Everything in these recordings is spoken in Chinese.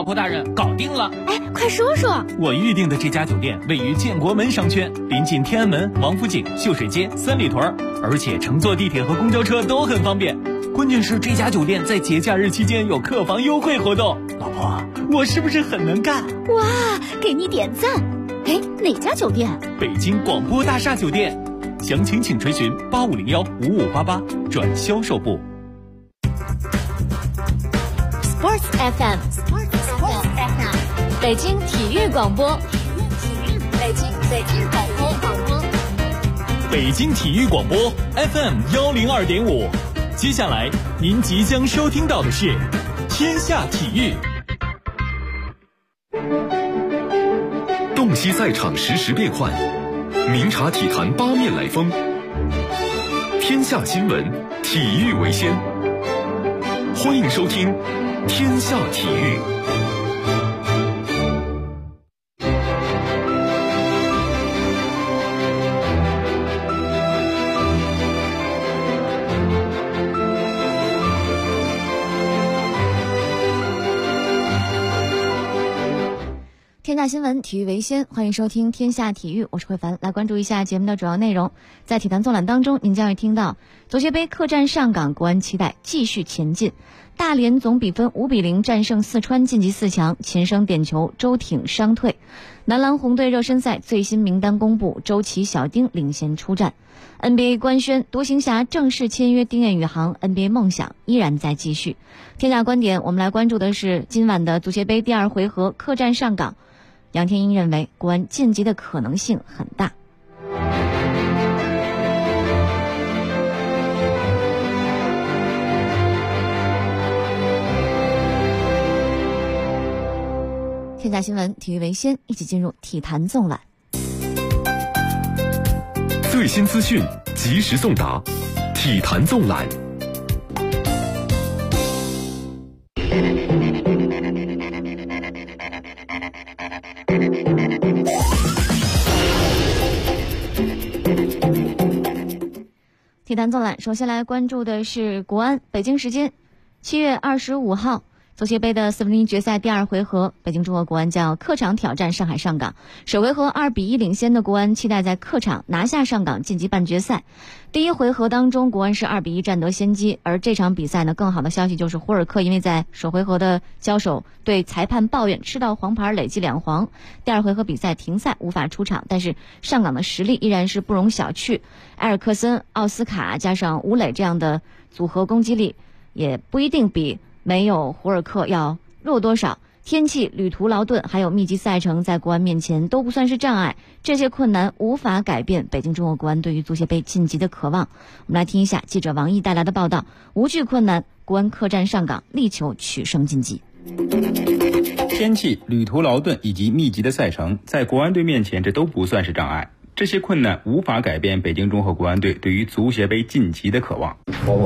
婆大人，搞定了！ 哎，快说说！ 我预定的这家酒店位于建国门商圈，临近天安门、王府井、秀水街、三里屯，而且乘坐地铁和公交车都很方便。关键是这家酒店在节假日期间有客房优惠活动。老婆，我是不是很能干？ 哇，给你点赞！哎，哪家酒店？ 北京广播大厦酒店。详情请垂询8501-5588转销售部。 Sports FM， 北京体育广播，北京体育广播 FM102.5。接下来您即将收听到的是天下体育。 洞悉赛场实时变幻，明察体坛八面来风。天下新闻，体育为先。欢迎收听天下体育。 天下新闻，体育为先，欢迎收听天下体育，我是慧凡。来关注一下节目的主要内容。在体坛纵览当中，您将会听到足协杯客战上港，国安期待继续前进。大连总比分5-0战胜四川，晋级4强，前生点球周挺伤退。男篮红队热身赛最新名单公布，周琦、小丁领衔出战。NBA 官宣独行侠正式签约丁彦雨航， NBA 梦想依然在继续。天下观点，我们来关注的是今晚的足协杯第2回合客战上港。杨天英认为国安晋级的可能性很大。天下新闻，体育为先，一起进入体坛纵览。 最新资讯，及时送达，体坛纵览。 体坛纵览，首先来关注的是国安。北京时间7月25号，足协杯的4分之一决赛第2回合，北京中国国安将客场挑战上海上港。首回合2-1领先的国安期待在客场拿下上港，晋级半决赛。第1回合当中，国安是2-1占得先机，而这场比赛呢，更好的消息就是胡尔克因为在首回合的交手对裁判抱怨吃到黄牌，累计2黄，第2回合比赛停赛，无法出场。但是上港的实力依然是不容小觑，埃尔克森、奥斯卡加上吴磊这样的组合攻击力也不一定比没有胡尔克要弱多少。天气、旅途劳顿还有密集赛程在国安面前都不算是障碍，这些困难无法改变北京中国国安对于足协杯晋级的渴望。我们来听一下记者王毅带来的报道，无惧困难，国安客战上港，力求取胜晋级。 天气、旅途劳顿以及密集的赛程在国安队面前这都不算是障碍，这些困难无法改变北京中赫国安队对于足协杯晋级的渴望。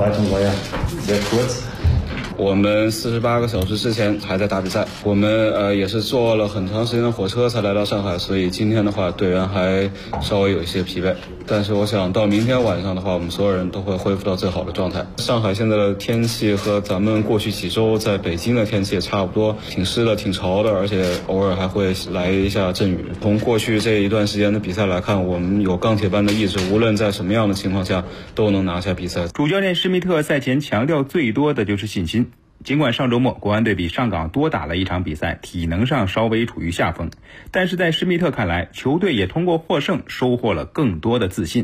我们48个小时之前还在打比赛，我们也是坐了很长时间的火车才来到上海，所以今天的话队员还稍微有一些疲惫，但是我想到明天晚上的话，我们所有人都会恢复到最好的状态。上海现在的天气和咱们过去几周在北京的天气也差不多，挺湿的，挺潮的，而且偶尔还会来一下阵雨。从过去这一段时间的比赛来看，我们有钢铁般的意志，无论在什么样的情况下都能拿下比赛。 主教练施密特赛前强调最多的就是信心。尽管上周末国安队比上港多打了一场比赛，体能上稍微处于下风，但是在施密特看来，球队也通过获胜收获了更多的自信。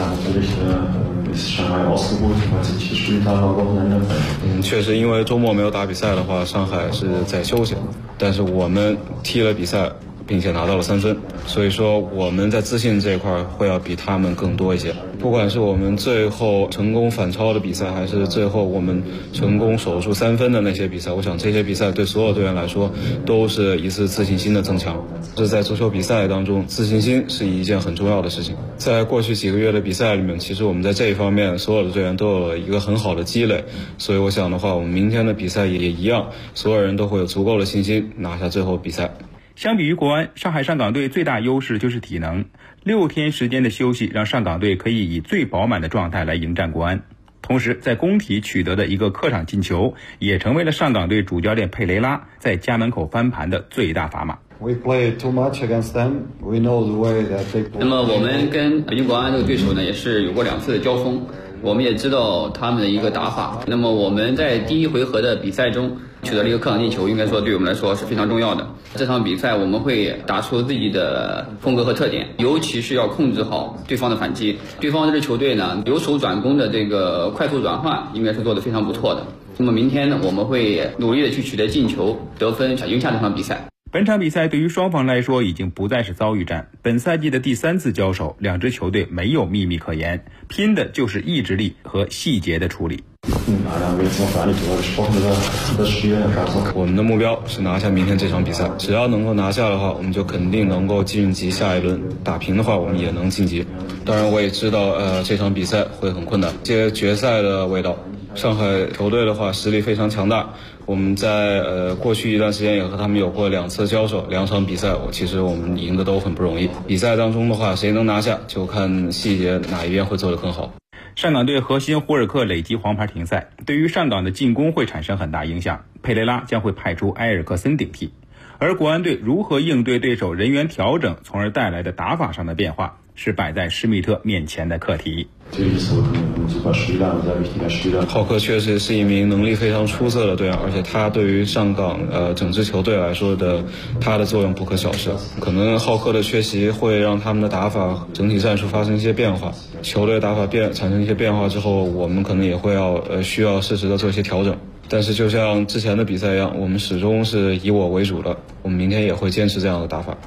确实因为周末没有打比赛的话，上海是在休息，但是我们踢了比赛并且拿到了3分，所以说我们在自信这一块会要比他们更多一些。不管是我们最后成功反超的比赛，还是最后我们成功守住3分的那些比赛，我想这些比赛对所有队员来说都是一次自信心的增强。这在足球比赛当中，自信心是一件很重要的事情。在过去几个月的比赛里面，其实我们在这一方面所有的队员都有了一个很好的积累，所以我想的话，我们明天的比赛也一样，所有人都会有足够的信心拿下最后比赛。 相比于国安，上海上港队最大优势就是体能。6天时间的休息让上港队可以以最饱满的状态来迎战国安。 同时在工体取得的一个客场进球，也成为了上港队主教练佩雷拉在家门口翻盘的最大砝码。 We play too much against them. We know the way that they play. 那么我们跟北京国安这个对手呢，也是有过2次的交锋，我们也知道他们的一个打法。那么我们在第1回合的比赛中取得了一个客场进球，应该说对我们来说是非常重要的。这场比赛我们会打出自己的风格和特点，尤其是要控制好对方的反击。对方这支球队呢，由守转攻的这个快速转换应该是做得非常不错的。那么明天呢，我们会努力的去取得进球、得分，赢下这场比赛。 本场比赛对于双方来说已经不再是遭遇战，本赛季的第3次交手，两支球队没有秘密可言，拼的就是意志力和细节的处理。 我们的目标是拿下明天这场比赛，只要能够拿下的话，我们就肯定能够晋级下一轮，打平的话我们也能晋级。当然我也知道这场比赛会很困难，接决赛的味道。上海球队的话实力非常强大，我们在过去一段时间也和他们有过2次交手，2场比赛其实我们赢的都很不容易。比赛当中的话，谁能拿下就看细节哪一边会做得更好。 上港队核心胡尔克累积黄牌停赛，对于上港的进攻会产生很大影响，佩雷拉将会派出埃尔克森顶替。而国安队如何应对对手人员调整从而带来的打法上的变化，是摆在施密特面前的课题。 浩克确实是一名能力非常出色的队员，而且他对于上港整支球队来说他的作用不可小视。可能浩克的缺席会让他们的打法整体战术发生一些变化，球队打法产生一些变化之后，我们可能也会需要适时的做一些调整。但是就像之前的比赛一样，我们始终是以我为主的，我们明天也会坚持这样的打法。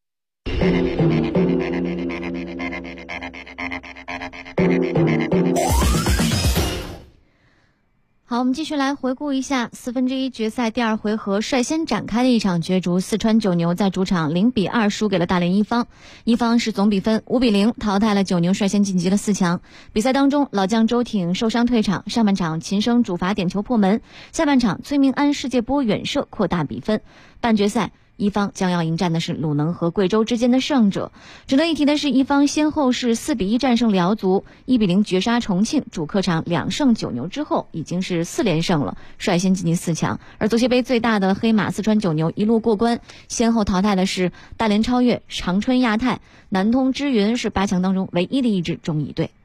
好，我们继续来回顾一下1/4决赛第2回合率先展开的一场角逐，四川九牛在主场0-2输给了大连一方，一方是总比分5-0淘汰了九牛，率先晋级了4强。比赛当中，老将周挺受伤退场，上半场秦升主罚点球破门，下半场崔明安世界波远射扩大比分。半决赛一方将要迎战的是鲁能和贵州之间的胜者。值得一提的是，一方先后是4-1战胜辽足，1-0绝杀重庆，主客场2胜9牛之后已经是4连胜了，率先晋级4强。而足协杯最大的黑马四川九牛一路过关，先后淘汰的是大连超越、长春亚泰、南通之云，是8强当中唯一的一支中乙队。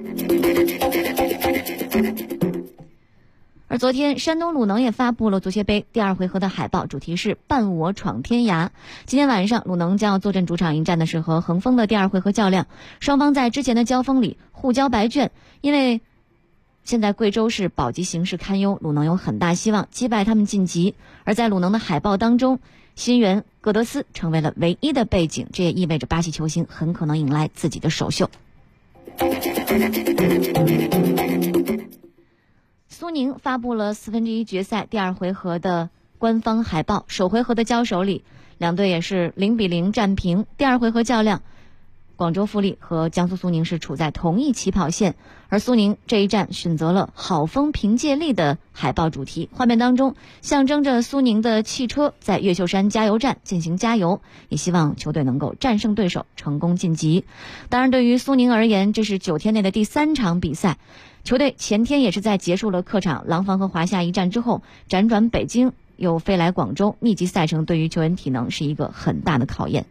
而昨天，山东鲁能也发布了足协杯第2回合的海报，主题是伴我闯天涯。今天晚上，鲁能将要坐镇主场迎战的是和恒丰的第2回合较量，双方在之前的交锋里互交白卷，因为现在贵州是保级形势堪忧，鲁能有很大希望击败他们晋级。而在鲁能的海报当中，新援戈德斯成为了唯一的背景，这也意味着巴西球星很可能迎来自己的首秀。苏宁发布了1/4决赛第2回合的官方海报，首回合的交手里，两队也是0-0战平。第2回合较量，广州富力和江苏苏宁是处在同一起跑线，而苏宁这一战选择了好风凭借力的海报主题，画面当中象征着苏宁的汽车在越秀山加油站进行加油，也希望球队能够战胜对手，成功晋级。当然，对于苏宁而言，这是9天内的第3场比赛。球队前天也是在结束了客场廊坊和华夏一战之后，辗转北京又飞来广州，密集赛程对于球员体能是一个很大的考验。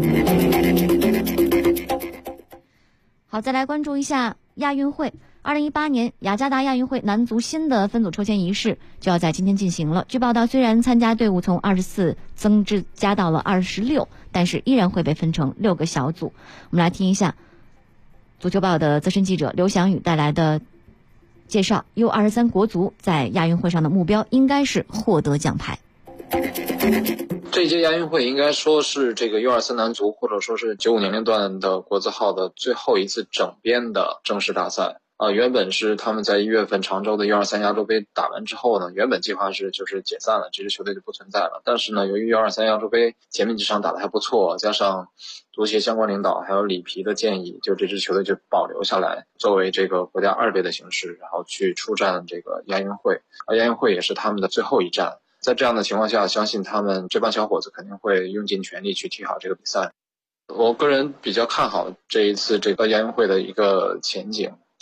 好，再来关注一下亚运会。2018年雅加达亚运会男足新的分组抽签仪式就要在今天进行了。据报道，虽然参加队伍从24增加到了26，但是依然会被分成6个小组。我们来听一下足球报的资深记者刘翔宇带来的介绍。 U23 国足在亚运会上的目标应该是获得奖牌。 这一届亚运会应该说是这个 U23 男足或者说是95年龄段的国字号的最后一次整编的正式大赛。原本是他们在1月份常州的 U23 亚洲杯打完之后呢，原本计划是就是解散了，这支球队就不存在了。但是呢，由于 U23 亚洲杯前面几场打得还不错，加上足协相关领导还有里皮的建议，就这支球队就保留下来，作为这个国家2队的形式，然后去出战这个亚运会。而亚运会也是他们的最后一战。在这样的情况下，相信他们这帮小伙子肯定会用尽全力去踢好这个比赛。我个人比较看好这一次这个亚运会的一个前景。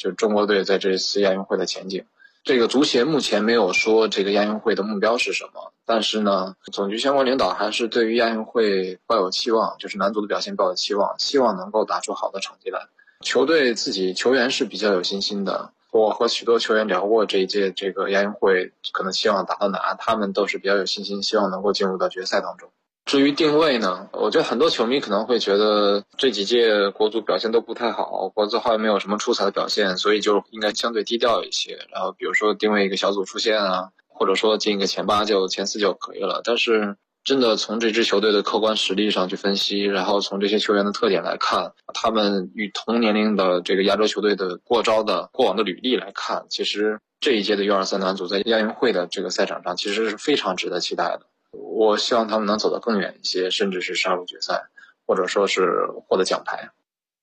就是中国队在这次亚运会的前景。这个足协目前没有说这个亚运会的目标是什么，但是呢，总局相关领导还是对于亚运会抱有期望，就是男足的表现抱有期望，希望能够打出好的成绩来。球队自己球员是比较有信心的，我和许多球员聊过这一届这个亚运会可能希望打到哪，他们都是比较有信心，希望能够进入到决赛当中。至于定位呢，我觉得很多球迷可能会觉得这几届国足表现都不太好，国字号也没有什么出彩的表现，所以就应该相对低调一些，然后比如说定位一个小组出线啊，或者说进一个前8就前4就可以了。但是真的从这支球队的客观实力上去分析，然后从这些球员的特点来看，他们与同年龄的这个亚洲球队的过往的履历来看，其实这一届的 U23 男足在亚运会的这个赛场上其实是非常值得期待的。我希望他们能走得更远一些，甚至是杀入决赛，或者说是获得奖牌。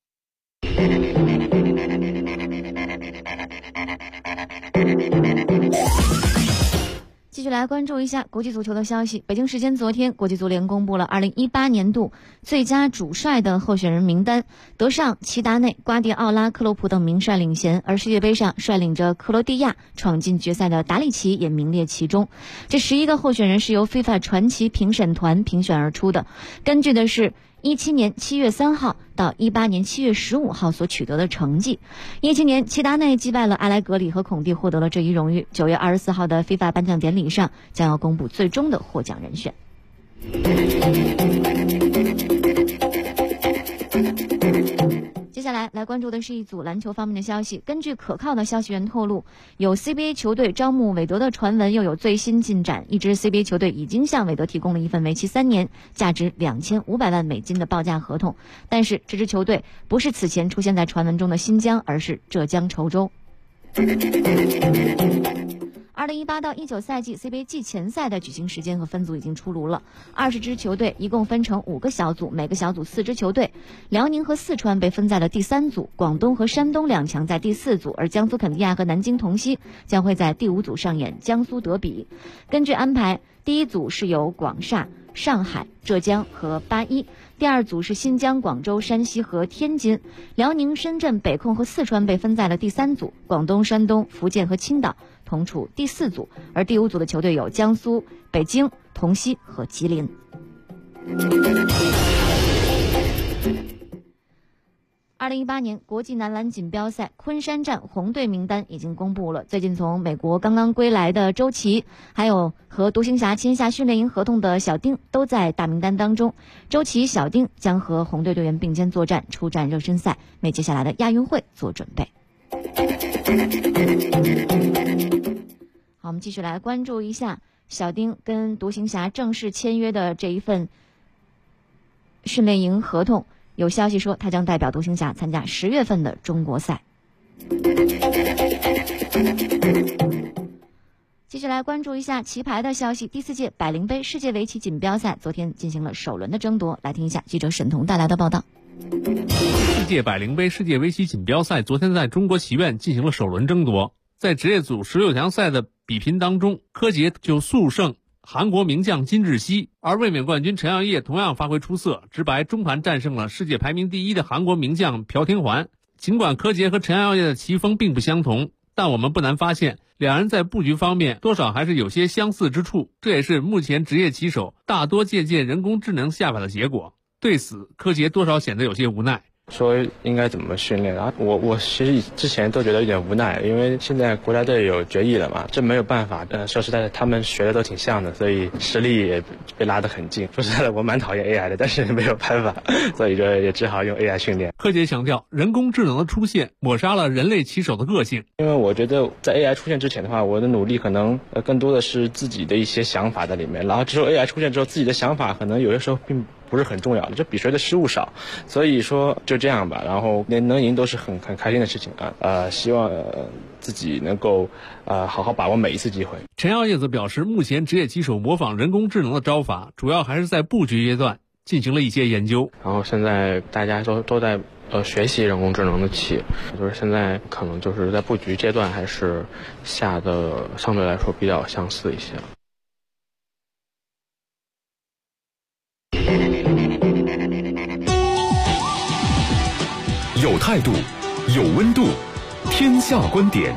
继续来关注一下国际足球的消息。北京时间昨天，国际足联公布了2018年度最佳主帅的候选人名单，德尚、齐达内、瓜迪奥拉、克洛普等名帅领衔，而世界杯上率领着克罗地亚闯进决赛的达里奇也名列其中。这11个候选人是由 FIFA 传奇评审团评选而出的，根据的是17年7月3号到18年7月15号所取得的成绩。17年，齐达内击败了阿莱格里和孔蒂，获得了这一荣誉。9月24号的 FIFA 颁奖典礼上将要公布最终的获奖人选。接下来关注的是一组篮球方面的消息。根据可靠的消息源透露，有 CBA 球队招募韦德的传闻又有最新进展。一支 CBA 球队已经向韦德提供了一份为期3年、价值2500万美金的报价合同，但是这支球队不是此前出现在传闻中的新疆，而是浙江稠州。2018到19赛季 CBA 季前赛的举行时间和分组已经出炉了。20支球队一共分成5个小组，每个小组4支球队。辽宁和四川被分在了第3组，广东和山东两强在第4组，而江苏肯尼亚和南京同曦将会在第5组上演江苏德比。根据安排，第1组是由广厦、上海、浙江和81，第2组是新疆、广州、山西和天津。辽宁、深圳、北控和四川被分在了第3组，广东、山东、福建和青岛同处第4组，而第5组的球队有江苏、北京、同曦和吉林。2018年国际男篮锦标赛昆山站红队名单已经公布了。最近从美国刚刚归来的周琦，还有和独行侠签下训练营合同的小丁都在大名单当中。周琦、小丁将和红队队员并肩作战，出战热身赛，为接下来的亚运会做准备。好，我们继续来关注一下小丁跟独行侠正式签约的这一份训练营合同。有消息说他将代表独行侠参加10月份的中国赛。继续来关注一下棋牌的消息。第4届百灵杯世界围棋锦标赛昨天进行了首轮的争夺，来听一下记者沈彤带来的报道。 第4届百灵杯世界围棋锦标赛昨天在中国棋院进行了首轮争夺，在职业组16强赛的比拼当中，柯洁就速胜韩国名将金智熙，而卫冕冠军陈耀烨同样发挥出色，直白中盘战胜了世界排名第1的韩国名将朴天桓。尽管柯洁和陈耀烨的棋风并不相同，但我们不难发现，两人在布局方面多少还是有些相似之处，这也是目前职业棋手大多借鉴人工智能下法的结果。对此，柯洁多少显得有些无奈。 说应该怎么训练啊？我其实之前都觉得有点无奈，因为现在国家队有决议了嘛，这没有办法。说实在的，他们学的都挺像的，所以实力也被拉得很近。说实在的，我蛮讨厌 AI 的，但是没有办法，所以就也只好用 AI 训练。 柯洁强调，人工智能的出现抹杀了人类棋手的个性。 因为我觉得在 AI 出现之前的话，我的努力可能更多的是自己的一些想法在里面，然后之后 AI 出现之后，自己的想法可能有些时候并不是很重要的，就比谁的失误少，所以说就这样吧。然后能赢都是很开心的事情啊。希望自己能够好好把握每一次机会。 陈耀烨则表示，目前职业棋手模仿人工智能的招法，主要还是在布局阶段进行了一些研究。 然后现在大家都在学习人工智能的棋，就是现在可能就是在布局阶段还是下的相对来说比较相似一些。 有态度，有温度， 天下观点。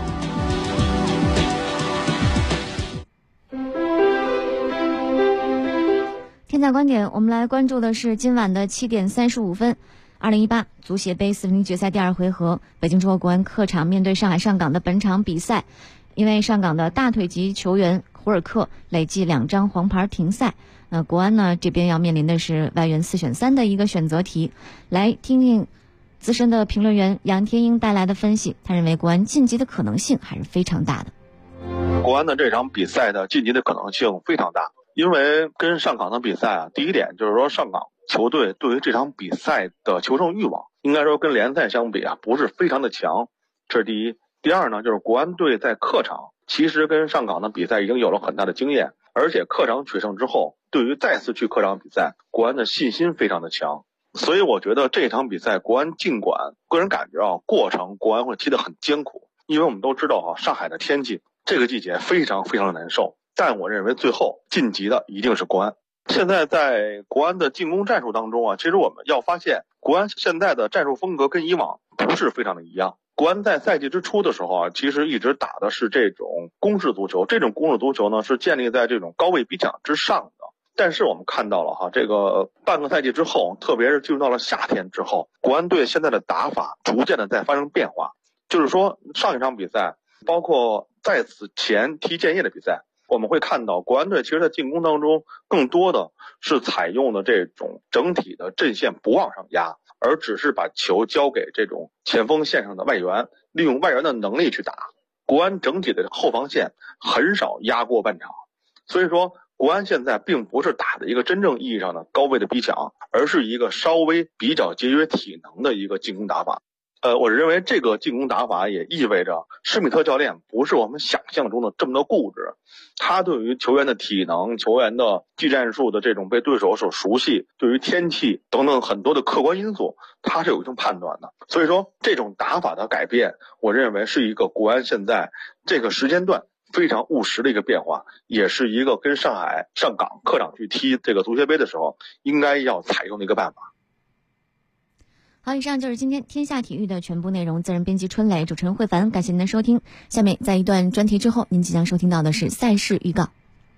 天下观点，我们来关注的是今晚的7点35分，2018足协杯4分之一决赛第2回合，北京中国国安客场面对上海上港的本场比赛，因为上港的大腿级球员胡尔克累计2张黄牌停赛，国安呢这边要面临的是外援4选3的一个选择题。来听听资深的评论员杨天英带来的分析，他认为国安晋级的可能性还是非常大的。 国安的这场比赛的晋级的可能性非常大，因为跟上港的比赛啊，第一点就是说上港球队对于这场比赛的求胜欲望，应该说跟联赛相比啊，不是非常的强，这是第一。第二呢，就是国安队在客场其实跟上港的比赛已经有了很大的经验，而且客场取胜之后，对于再次去客场比赛，国安的信心非常的强。所以我觉得这场比赛国安尽管个人感觉啊，过程国安会踢得很艰苦，因为我们都知道啊，上海的天气这个季节非常非常的难受，但我认为最后晋级的一定是国安。现在在国安的进攻战术当中啊，其实我们要发现国安现在的战术风格跟以往不是非常的一样。国安在赛季之初的时候啊，其实一直打的是这种攻势足球，这种攻势足球呢是建立在这种高位逼抢之上的。但是我们看到了哈，这个半个赛季之后，特别是进入到了夏天之后，国安队现在的打法逐渐的在发生变化。就是说上一场比赛，包括在此前踢建业的比赛，我们会看到国安队其实在进攻当中更多的是采用的这种整体的阵线不往上压，而只是把球交给这种前锋线上的外援，利用外援的能力去打。国安整体的后防线很少压过半场，所以说国安现在并不是打的一个真正意义上的高位的逼抢，而是一个稍微比较节约体能的一个进攻打法。我认为这个进攻打法也意味着施密特教练不是我们想象中的这么的固执，他对于球员的体能、球员的技战术的这种被对手所熟悉，对于天气等等很多的客观因素，他是有一定判断的。所以说这种打法的改变，我认为是一个国安现在这个时间段非常务实的一个变化，也是一个跟上海上港客场去踢这个足协杯的时候应该要采用的一个办法。 好，以上就是今天天下体育的全部内容。责任编辑春磊，主持人慧凡，感谢您的收听。下面在一段专题之后，您即将收听到的是赛事预告。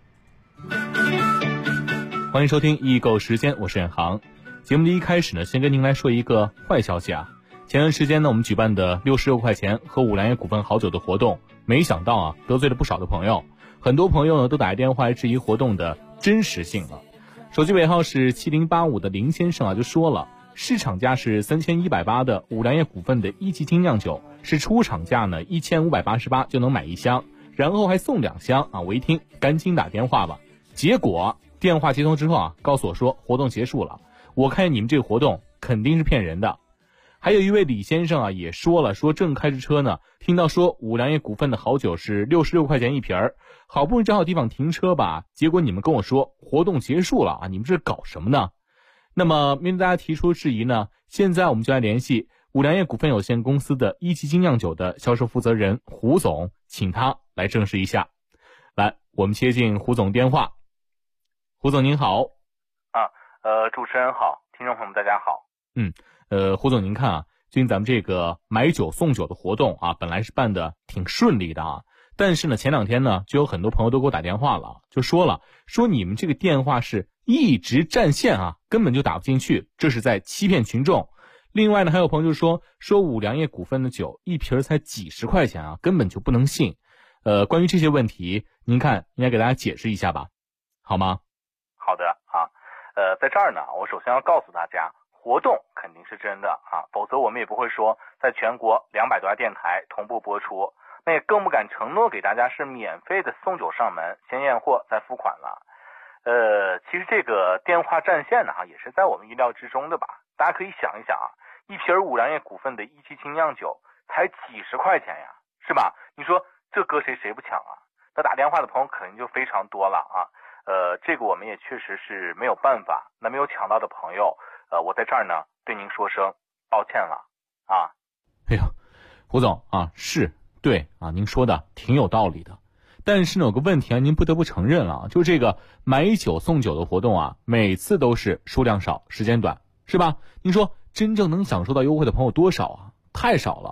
欢迎收听易购时间，我是远航。节目的一开始呢，先跟您来说一个坏消息啊。前段时间呢，我们举办的66块钱喝五粮液股份好酒的活动，没想到啊，得罪了不少的朋友。很多朋友呢都打来电话来质疑活动的真实性了。手机尾号是7085的林先生啊，就说了。市场价是3180的五粮液股份的一级精酿酒，是出厂价呢1588就能买1箱，然后还送2箱啊！我一听赶紧打电话吧，结果电话接通之后啊，告诉我说活动结束了。我看你们这个活动肯定是骗人的。还有一位李先生啊也说了，说正开着车呢，听到说五粮液股份的好酒是66块钱一瓶儿，好不容易找好地方停车吧，结果你们跟我说活动结束了啊！你们这搞什么呢？那么面对大家提出质疑呢，现在我们就来联系五粮液股份有限公司的一级精酿酒的销售负责人胡总，请他来证实一下。来，我们接进胡总电话。胡总您好。 主持人好，听众朋友们大家好。 胡总您看啊，最近咱们这个买酒送酒的活动啊，本来是办的挺顺利的啊，但是呢前2天呢就有很多朋友都给我打电话了，就说你们这个电话是一直占线啊，根本就打不进去，这是在欺骗群众。另外呢，还有朋友就说五粮液股份的酒一瓶才几十块钱啊，根本就不能信。关于这些问题，您看应该给大家解释一下吧，好吗？ 好的啊，在这儿呢，我首先要告诉大家，活动肯定是真的啊，否则我们也不会说在全国200多家电台同步播出，那也更不敢承诺给大家是免费的送酒上门，先验货再付款了。其实这个电话占线呢，也是在我们意料之中的吧。大家可以想一想啊，一瓶五粮液股份的一级精酿酒才几十块钱呀，是吧？你说这搁谁不抢啊？那打电话的朋友肯定就非常多了啊。这个我们也确实是没有办法。那没有抢到的朋友，我在这儿呢对您说声抱歉了啊。 哎呦，胡总啊，是对啊，您说的挺有道理的。但是呢，有个问题啊，您不得不承认了，就这个买酒送酒的活动啊，每次都是数量少，时间短，是吧？您说真正能享受到优惠的朋友多少啊？太少了。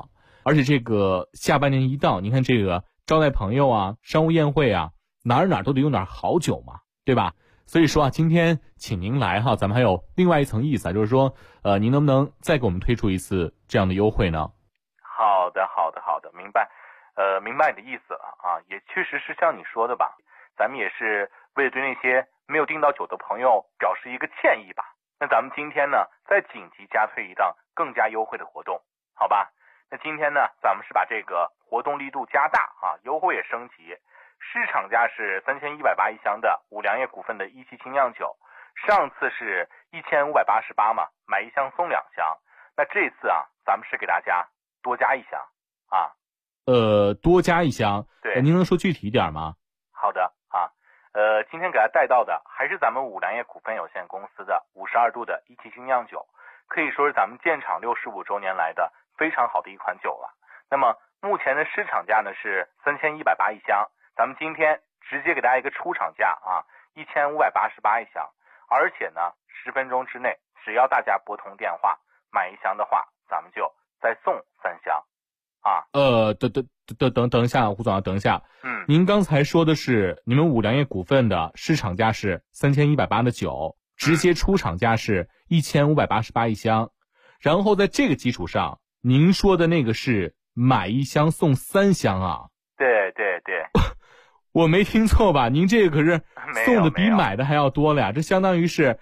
而且这个下半年一到，您看这个招待朋友啊、商务宴会啊，哪儿都得用点好酒嘛，对吧？所以说啊，今天请您来哈，咱们还有另外一层意思啊，就是说，您能不能再给我们推出一次这样的优惠呢？ 好的，明白，明白你的意思了啊，也确实是像你说的吧，咱们也是为了对那些没有订到酒的朋友表示一个歉意吧。那咱们今天呢，再紧急加推一档更加优惠的活动，好吧？那今天呢，咱们是把这个活动力度加大啊，优惠也升级。市场价是3180一箱的五粮液股份的一期精酿酒，上次是1588嘛，买一箱送2箱。那这次啊，咱们是给大家多加一箱啊。 多加一箱。 对， 您能说具体一点吗？ 好的啊，今天给大家带到的还是咱们五粮液股份有限公司的52度的一期精酿酒，可以说是咱们建厂65周年来的非常好的一款酒了。那么目前的市场价呢是3180一箱，咱们今天直接给大家一个出厂价啊，1588一箱，而且呢10分钟之内，只要大家拨通电话买一箱的话，咱们就再送3箱啊。 等一下，胡总，等一下。您刚才说的是你们五粮液股份的市场价是3180的酒，直接出厂价是1588一箱，然后在这个基础上，您说的那个是买一箱送3箱啊？ 对， 我没听错吧？您这个可是送的比买的还要多了呀，这相当于是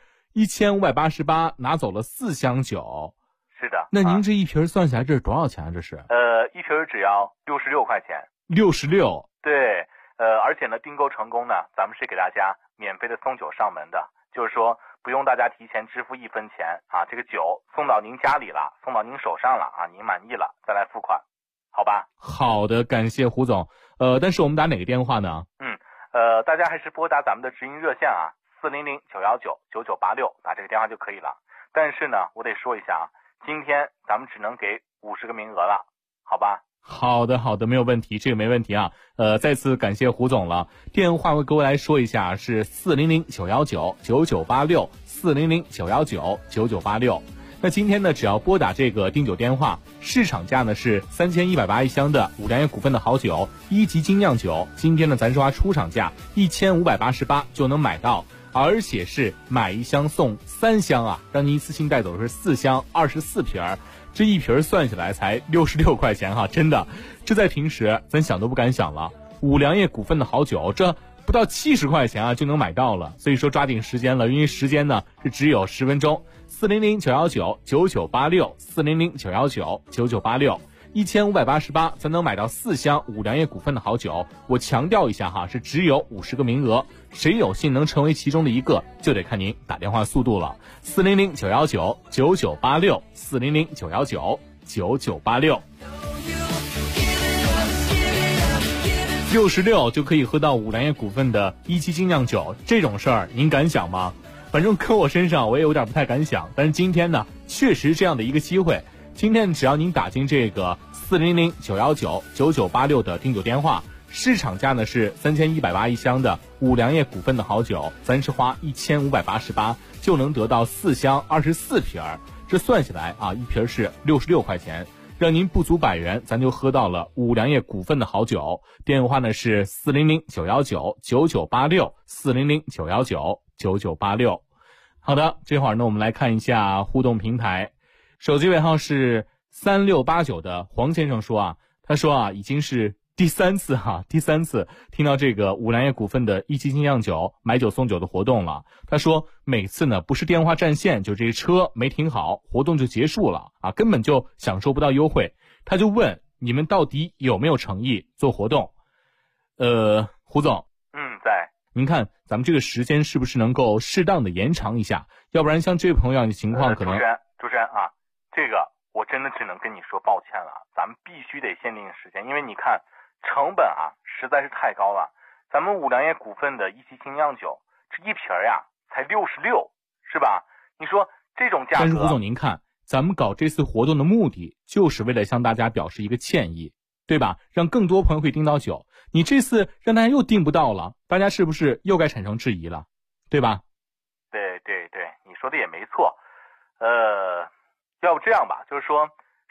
1588拿走了4箱酒。 是的。 那您这一瓶算下来这是多少钱啊？这是？ 一瓶只要66块钱。 66。 对，而且呢，订购成功呢，咱们是给大家免费的送酒上门的，就是说不用大家提前支付1分钱啊，这个酒送到您家里了，送到您手上了啊，您满意了再来付款，好吧？ 好的，感谢胡总。但是我们打哪个电话呢？ 大家还是拨打咱们的直营热线啊，400-919-9986，打这个电话就可以了。但是呢，我得说一下啊，今天咱们只能给50个名额了，好吧？ 好的，没有问题，这个没问题啊。再次感谢胡总了。电话我各位来说一下，是400-919-9986 400-919-9986。那今天呢，只要拨打这个订酒电话，市场价呢是3180一箱的五粮液股份的好酒1级精酿酒，今天呢咱说出厂价1588就能买到，而且是买一箱送3箱啊，让您一次性带走的是4箱24瓶，这一瓶算下来才66块钱哈，真的，这在平时咱想都不敢想了。五粮液股份的好酒，这不到70块钱啊就能买到了，所以说抓紧时间了，因为时间呢是只有10分钟。400-919-9986 400-919-9986 1588才能买到4箱五粮液股份的好酒。我强调一下哈，是只有50个名额，谁有幸能成为其中的一个，就得看您打电话速度了。400-919-9986 400-919-9986 66就可以喝到五粮液股份的1期精酿酒，这种事儿您敢想吗？反正搁我身上我也有点不太敢想，但是今天呢确实这样的一个机会，今天只要您打进这个400-919-9986的订酒电话，市场价呢是3180一箱的五粮液股份的好酒，咱是花1588就能得到4箱24瓶，这算下来啊，一瓶是66块钱，让您不足100元咱就喝到了五粮液股份的好酒。电话呢是400-919-9986 400-919-9986。好的，这会儿呢我们来看一下互动平台，手机尾号是3689的黄先生说啊，他说啊，已经是第三次听到这个五粮液股份的1期精酿酒买酒送酒的活动了。他说每次呢不是电话占线，就这车没停好，活动就结束了啊，根本就享受不到优惠。他就问你们到底有没有诚意做活动？胡总， 在。 您看咱们这个时间是不是能够适当的延长一下？要不然像这位朋友的情况可能。 主持人啊，这个我真的只能跟你说抱歉了，咱们必须得限定时间，因为你看成本啊实在是太高了。咱们五粮液股份的1期精酿酒，这一瓶呀才66，是吧？你说这种价格。 但是胡总您看，咱们搞这次活动的目的就是为了向大家表示一个歉意，对吧？让更多朋友会订到酒，你这次让大家又订不到了，大家是不是又该产生质疑了，对吧？ 对，你说的也没错。要不这样吧，就是说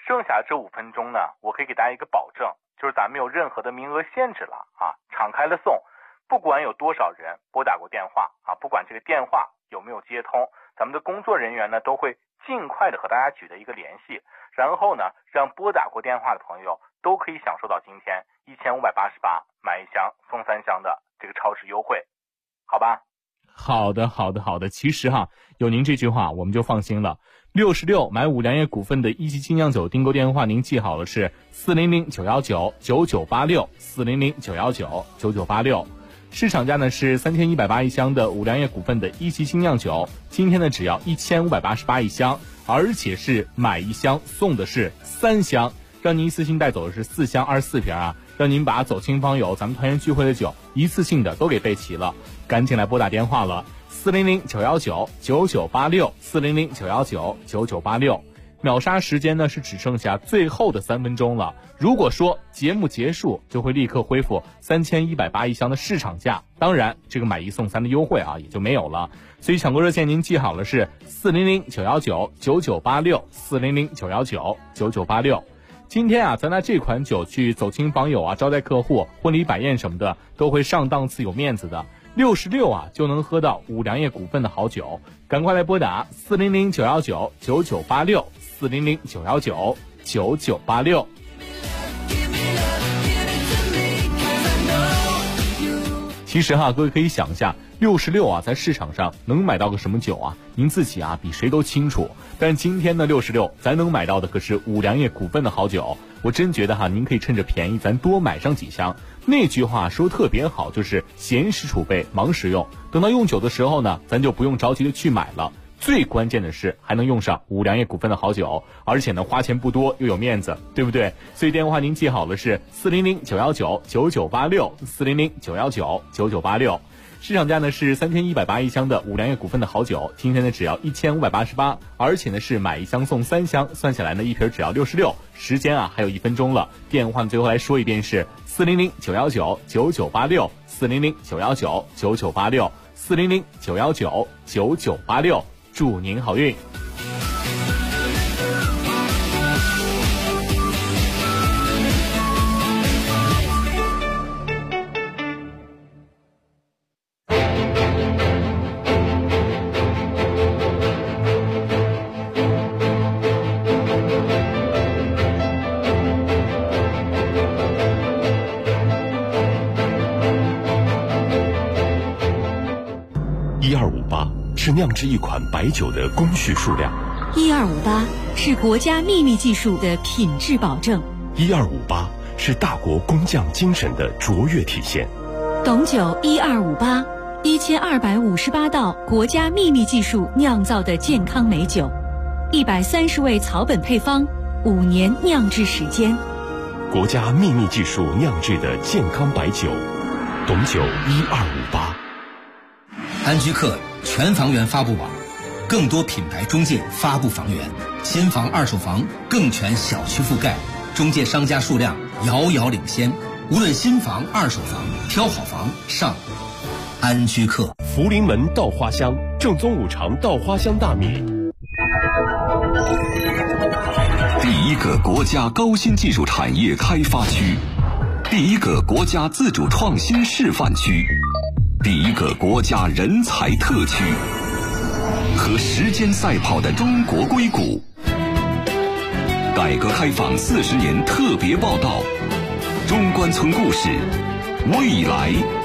剩下这5分钟呢，我可以给大家一个保证，就是咱没有任何的名额限制了啊，敞开了送，不管有多少人拨打过电话啊，不管这个电话有没有接通，咱们的工作人员呢都会尽快的和大家取得一个联系，然后呢，让拨打过电话的朋友都可以享受到今天1588买1箱送3箱的这个超市优惠，好吧？ 好的。其实有您这句话我们就放心了。66买五粮液股份的一级精酿酒订购电话您记好了，是400-919-9986 400-919-9986。市场价呢是3180一箱的五粮液股份的一级精酿酒，今天呢只要1588一箱，而且是买1箱送的是3箱，让您一次性带走的是4箱24瓶啊，让您把走亲访友咱们团圆聚会的酒一次性的都给备齐了。赶紧来拨打电话了，400-919-9986 400-919-9986。秒杀时间呢是只剩下最后的3分钟了，如果说节目结束就会立刻恢复3180一箱的市场价，当然这个买1送3的优惠也就没有了。所以抢购热线您记好了，是400-919-9986 400-919-9986。今天咱拿这款酒去走亲访友招待客户、婚礼摆宴什么的都会上档次有面子的。66就能喝到五粮液股份的好酒，赶快来拨打400-919-9986 400-919-9986。其实各位可以想一下，66在市场上能买到个什么酒啊？您自己比谁都清楚。但今天的66咱能买到的可是五粮液股份的好酒，我真觉得您可以趁着便宜咱多买上几箱。那句话说特别好，就是闲时储备忙时用，等到用酒的时候呢，咱就不用着急的去买了。最关键的是还能用上五粮液股份的好酒，而且呢花钱不多又有面子，对不对？所以电话您记好了，是400-919-9986 400-919-9986。市场价呢是3180一箱的五粮液股份的好酒，今天呢只要1588，而且呢是买1箱送3箱，算下来呢一瓶只要66。时间还有1分钟了，电话最后来说一遍是400-919-9986 400-919-9986 400-919-9986。祝您好运。 1258是酿制一款白酒的工序数量 ，1258是国家秘密技术的品质保证 ，1258是大国工匠精神的卓越体现。 董酒1258 1258道国家秘密技术酿造的健康美酒，130味草本配方，5年酿制时间， 国家秘密技术酿制的健康白酒，董酒1258。 安居客全房源发布网，更多品牌中介发布房源，新房二手房更全小区覆盖，中介商家数量遥遥领先。无论新房二手房，挑好房上安居客。 福临门稻花香，正宗五常稻花香大米。 第一个国家高新技术产业开发区，第一个国家自主创新示范区，第一个国家人才特区，和时间赛跑的中国硅谷。改革开放40年特别报道，中关村故事，未来